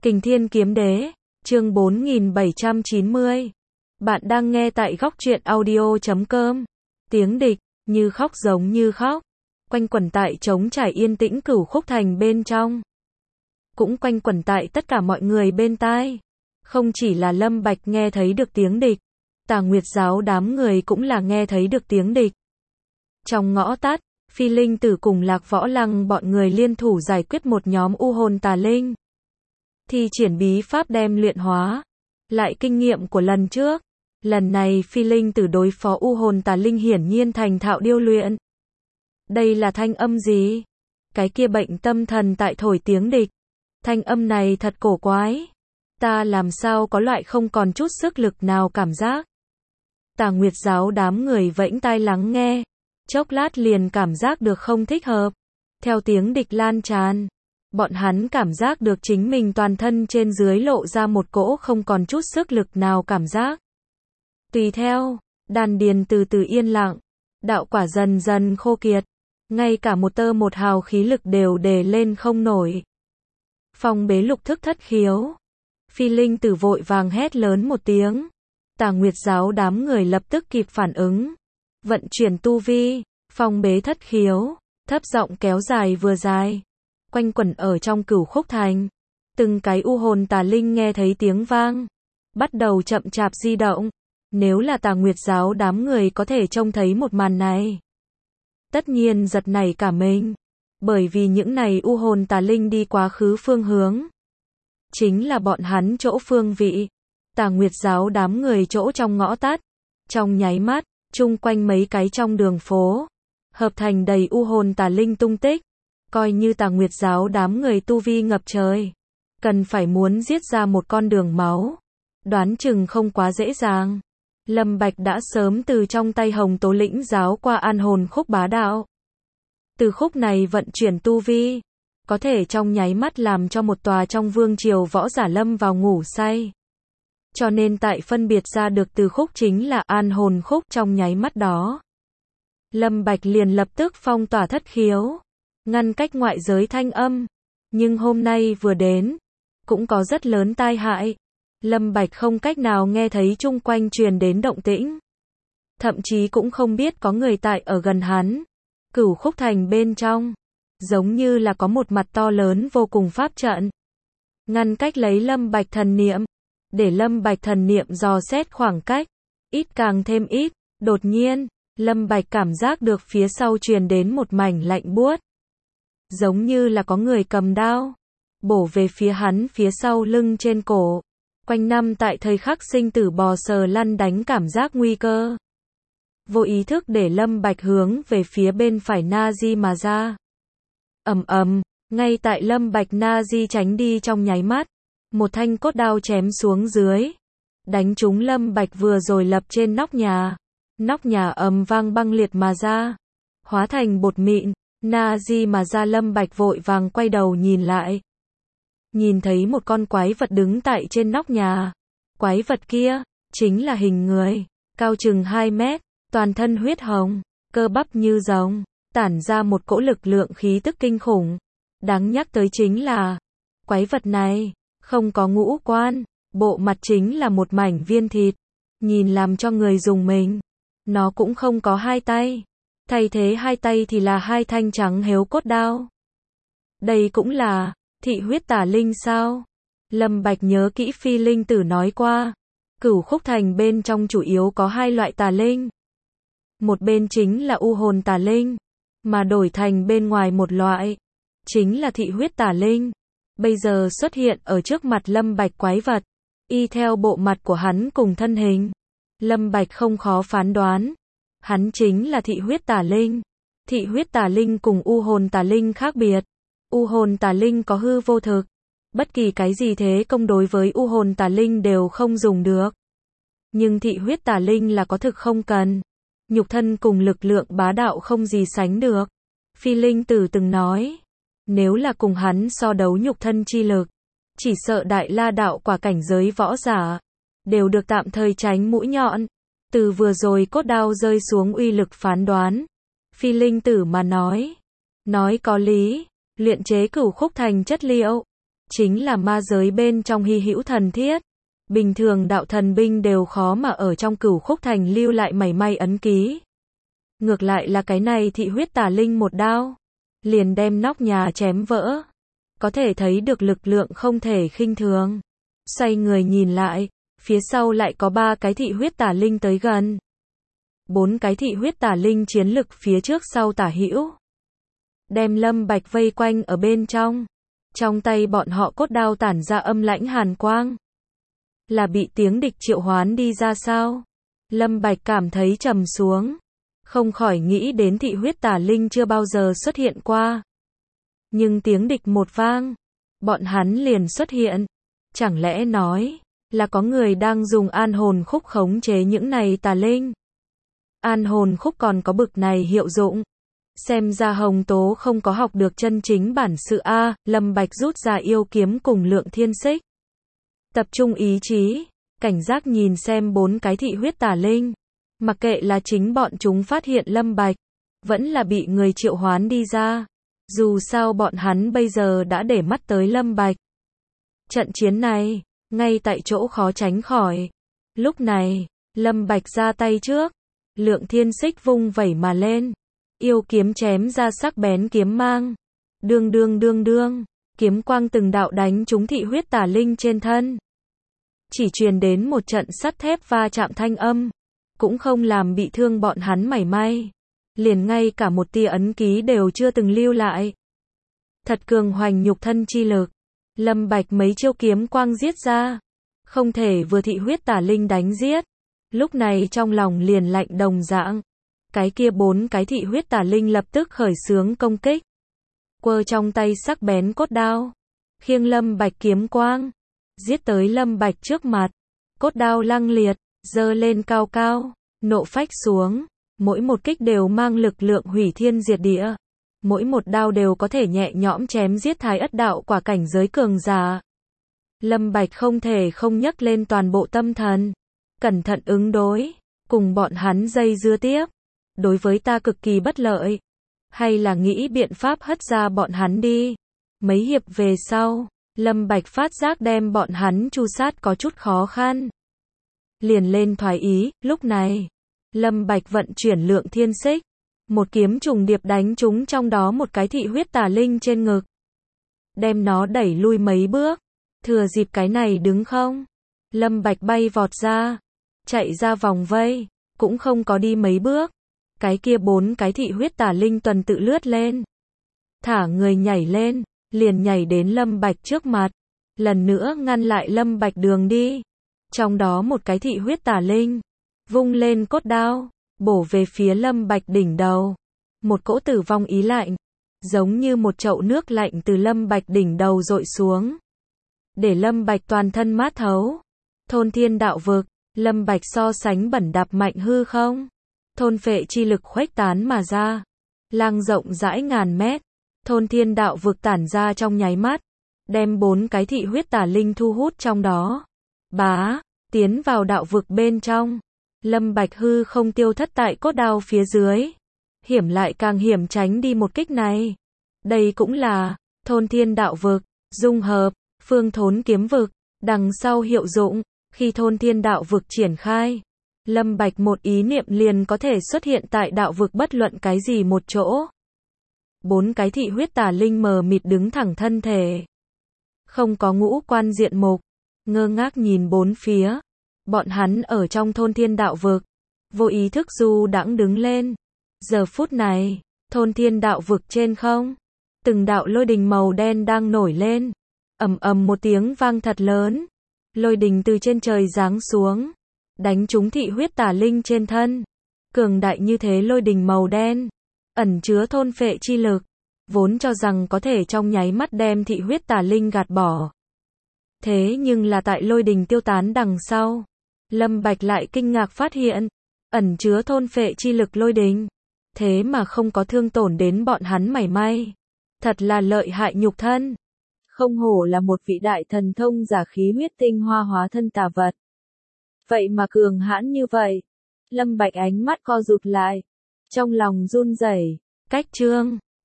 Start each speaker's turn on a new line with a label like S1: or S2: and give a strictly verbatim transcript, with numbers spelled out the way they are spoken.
S1: Kình Thiên Kiếm Đế, chương bốn nghìn bảy trăm chín mươi. Bạn đang nghe tại góc truyện audio chấm com. Tiếng địch, như khóc giống như khóc, quanh quẩn tại trống trải yên tĩnh Cửu Khúc Thành bên trong. Cũng quanh quẩn tại tất cả mọi người bên tai. Không chỉ là Lâm Bạch nghe thấy được tiếng địch, Tà Nguyệt giáo đám người cũng là nghe thấy được tiếng địch. Trong ngõ tắt, Phi Linh Tử cùng Lạc Võ Lăng bọn người liên thủ giải quyết một nhóm u hồn tà linh. Thi triển bí pháp đem luyện hóa. Lại kinh nghiệm của lần trước. Lần này Phi Linh Tử đối phó u hồn tà linh hiển nhiên thành thạo điêu luyện. Đây là thanh âm gì? Cái kia bệnh tâm thần tại thổi tiếng địch. Thanh âm này thật cổ quái. Ta làm sao có loại không còn chút sức lực nào cảm giác. Tà Nguyệt giáo đám người vẫy tai lắng nghe. Chốc lát liền cảm giác được không thích hợp. Theo tiếng địch lan tràn, bọn hắn cảm giác được chính mình toàn thân trên dưới lộ ra một cỗ không còn chút sức lực nào cảm giác. Tùy theo, đan điền từ từ yên lặng, đạo quả dần dần khô kiệt, ngay cả một tơ một hào khí lực đều đề lên không nổi. Phong bế lục thức thất khiếu. Phi Linh Tử vội vàng hét lớn một tiếng. Tà Nguyệt giáo đám người lập tức kịp phản ứng. Vận chuyển tu vi, phong bế thất khiếu, thấp giọng kéo dài vừa dài. Quanh quẩn ở trong Cửu Khúc Thành. Từng cái u hồn tà linh nghe thấy tiếng vang. Bắt đầu chậm chạp di động. Nếu là Tà Nguyệt giáo đám người có thể trông thấy một màn này. Tất nhiên giật nảy cả mình. Bởi vì những này u hồn tà linh đi quá khứ phương hướng. Chính là bọn hắn chỗ phương vị. Tà Nguyệt giáo đám người chỗ trong ngõ tắt. Trong nháy mắt, chung quanh mấy cái trong đường phố. Hợp thành đầy u hồn tà linh tung tích. Coi như Tà Nguyệt giáo đám người tu vi ngập trời. Cần phải muốn giết ra một con đường máu. Đoán chừng không quá dễ dàng. Lâm Bạch đã sớm từ trong tay Hồng Tố lĩnh giáo qua an hồn khúc bá đạo. Từ khúc này vận chuyển tu vi. Có thể trong nháy mắt làm cho một tòa trong vương triều võ giả lâm vào ngủ say. Cho nên tại phân biệt ra được từ khúc chính là an hồn khúc trong nháy mắt đó. Lâm Bạch liền lập tức phong tỏa thất khiếu. Ngăn cách ngoại giới thanh âm. Nhưng hôm nay vừa đến. Cũng có rất lớn tai hại. Lâm Bạch không cách nào nghe thấy chung quanh truyền đến động tĩnh. Thậm chí cũng không biết có người tại ở gần hắn. Cửu Khúc Thành bên trong. Giống như là có một mặt to lớn vô cùng pháp trận. Ngăn cách lấy Lâm Bạch thần niệm. Để Lâm Bạch thần niệm dò xét khoảng cách. Ít càng thêm ít. Đột nhiên, Lâm Bạch cảm giác được phía sau truyền đến một mảnh lạnh buốt. Giống như là có người cầm đao. Bổ về phía hắn phía sau lưng trên cổ. Quanh năm tại thời khắc sinh tử bò sờ lăn đánh cảm giác nguy cơ. Vô ý thức để Lâm Bạch hướng về phía bên phải Na-di mà ra. Ầm ầm, ngay tại Lâm Bạch Na-di tránh đi trong nháy mắt. Một thanh cốt đao chém xuống dưới. Đánh trúng Lâm Bạch vừa rồi lập trên nóc nhà. Nóc nhà ầm vang băng liệt mà ra. Hóa thành bột mịn. Na-di mà ra Lâm Bạch vội vàng quay đầu nhìn lại. Nhìn thấy một con quái vật đứng tại trên nóc nhà. Quái vật kia, chính là hình người. Cao chừng hai mét, toàn thân huyết hồng, cơ bắp như rồng. Tản ra một cỗ lực lượng khí tức kinh khủng. Đáng nhắc tới chính là, quái vật này, không có ngũ quan. Bộ mặt chính là một mảnh viên thịt. Nhìn làm cho người dùng mình. Nó cũng không có hai tay. Thay thế hai tay thì là hai thanh trắng héo cốt đao. Đây cũng là thị huyết tà linh sao? Lâm Bạch nhớ kỹ Phi Linh Tử nói qua. Cửu Khúc Thành bên trong chủ yếu có hai loại tà linh. Một bên chính là u hồn tà linh. Mà đổi thành bên ngoài một loại. Chính là thị huyết tà linh. Bây giờ xuất hiện ở trước mặt Lâm Bạch quái vật. Y theo bộ mặt của hắn cùng thân hình. Lâm Bạch không khó phán đoán. Hắn chính là thị huyết tà linh. Thị huyết tà linh cùng u hồn tà linh khác biệt. U hồn tà linh có hư vô thực. Bất kỳ cái gì thế công đối với u hồn tà linh đều không dùng được. Nhưng thị huyết tà linh là có thực không cần. Nhục thân cùng lực lượng bá đạo không gì sánh được. Phi Linh Tử từng nói. Nếu là cùng hắn so đấu nhục thân chi lực. Chỉ sợ đại la đạo quả cảnh giới võ giả. Đều được tạm thời tránh mũi nhọn. Từ vừa rồi cốt đao rơi xuống uy lực phán đoán. Phi Linh Tử mà nói. Nói có lý. Luyện chế Cửu Khúc Thành chất liệu. chính là ma giới bên trong hy hữu thần thiết. Bình thường đạo thần binh đều khó mà ở trong Cửu Khúc Thành lưu lại mảy may ấn ký. Ngược lại là cái này thị huyết tà linh một đao, liền đem nóc nhà chém vỡ. Có thể thấy được lực lượng không thể khinh thường. Xoay người nhìn lại, phía sau lại có ba cái thị huyết tà linh tới gần. Bốn cái thị huyết tà linh chiến lực phía trước sau tả hữu. Đem Lâm Bạch vây quanh ở bên trong. Trong tay bọn họ cốt đao tản ra âm lãnh hàn quang. Là bị tiếng địch triệu hoán đi ra sao? Lâm Bạch cảm thấy trầm xuống. Không khỏi nghĩ đến thị huyết tà linh chưa bao giờ xuất hiện qua. Nhưng tiếng địch một vang, bọn hắn liền xuất hiện. Chẳng lẽ nói, là có người đang dùng an hồn khúc khống chế những này tà linh? An hồn khúc còn có bực này hiệu dụng. Xem ra Hồng Tố không có học được chân chính bản sự A. Lâm Bạch rút ra yêu kiếm cùng Lượng Thiên Xích. Tập trung ý chí, cảnh giác nhìn xem bốn cái thị huyết tà linh. Mặc kệ là chính bọn chúng phát hiện Lâm Bạch, vẫn là bị người triệu hoán đi ra. Dù sao bọn hắn bây giờ đã để mắt tới Lâm Bạch. Trận chiến này, ngay tại chỗ khó tránh khỏi. Lúc này, Lâm Bạch ra tay trước. Lượng Thiên Xích vung vẩy mà lên. Yêu kiếm chém ra sắc bén kiếm mang. Đương đương đương đương, kiếm quang từng đạo đánh trúng thị huyết tà linh trên thân. Chỉ truyền đến một trận sắt thép va chạm thanh âm. Cũng không làm bị thương bọn hắn mảy may. Liền ngay cả một tia ấn ký đều chưa từng lưu lại. Thật cường hoành nhục thân chi lực. Lâm Bạch mấy chiêu kiếm quang giết ra. Không thể vừa thị huyết tà linh đánh giết. Lúc này trong lòng liền lạnh đồng dạng. Cái kia bốn cái thị huyết tà linh lập tức khởi xướng công kích. Quơ trong tay sắc bén cốt đao. Khiêng Lâm Bạch kiếm quang. Giết tới Lâm Bạch trước mặt. Cốt đao lăng liệt, giơ lên cao cao, nộ phách xuống. Mỗi một kích đều mang lực lượng hủy thiên diệt địa. Mỗi một đao đều có thể nhẹ nhõm chém giết thái ất đạo quả cảnh giới cường giả. Lâm Bạch không thể không nhấc lên toàn bộ tâm thần. Cẩn thận ứng đối. Cùng bọn hắn dây dưa tiếp. Đối với ta cực kỳ bất lợi. Hay là nghĩ biện pháp hất ra bọn hắn đi. Mấy hiệp về sau, Lâm Bạch phát giác đem bọn hắn tru sát có chút khó khăn. Liền lên thoái ý, lúc này, Lâm Bạch vận chuyển Lượng Thiên Xích. Một kiếm trùng điệp đánh trúng trong đó một cái thị huyết tà linh trên ngực. Đem nó đẩy lui mấy bước. Thừa dịp cái này đứng không. Lâm Bạch bay vọt ra. Chạy ra vòng vây. Cũng không có đi mấy bước. Cái kia bốn cái thị huyết tà linh tuần tự lướt lên. Thả người nhảy lên. Liền nhảy đến Lâm Bạch trước mặt. Lần nữa ngăn lại Lâm Bạch đường đi. Trong đó một cái thị huyết tà linh. Vung lên cốt đao. Bổ về phía Lâm Bạch đỉnh đầu. Một cỗ tử vong ý lạnh. Giống như một chậu nước lạnh từ Lâm Bạch đỉnh đầu dội xuống. Để Lâm Bạch toàn thân mát thấu. Thôn thiên đạo vực. Lâm Bạch so sánh bẩn đạp mạnh hư không. Thôn phệ chi lực khuếch tán mà ra. Lang rộng rãi ngàn mét. Thôn thiên đạo vực tản ra trong nháy mắt. Đem bốn cái thị huyết tà linh thu hút trong đó. Bá, tiến vào đạo vực bên trong. Lâm Bạch hư không tiêu thất tại cốt đao phía dưới. Hiểm lại càng hiểm tránh đi một kích này. Đây cũng là thôn thiên đạo vực, dung hợp, phương thốn kiếm vực. Đằng sau hiệu dụng, khi thôn thiên đạo vực triển khai. Lâm Bạch một ý niệm liền có thể xuất hiện tại đạo vực bất luận cái gì một chỗ. Bốn cái thị huyết tà linh mờ mịt đứng thẳng thân thể. Không có ngũ quan diện mục. Ngơ ngác nhìn bốn phía. Bọn hắn ở trong thôn thiên đạo vực. Vô ý thức du đãng đứng lên. Giờ phút này, thôn thiên đạo vực trên không. Từng đạo lôi đình màu đen đang nổi lên. Ầm ầm một tiếng vang thật lớn. Lôi đình từ trên trời giáng xuống. Đánh trúng thị huyết tà linh trên thân. Cường đại như thế lôi đình màu đen. Ẩn chứa thôn phệ chi lực. Vốn cho rằng có thể trong nháy mắt đem thị huyết tà linh gạt bỏ. Thế nhưng là tại lôi đình tiêu tán đằng sau. Lâm Bạch lại kinh ngạc phát hiện. Ẩn chứa thôn phệ chi lực lôi đình. Thế mà không có thương tổn đến bọn hắn mảy may. Thật là lợi hại nhục thân. Không hổ là một vị đại thần thông giả khí huyết tinh hoa hóa thân tà vật. Vậy mà cường hãn như vậy. Lâm Bạch ánh mắt co rụt lại. Trong lòng run rẩy. Cách chương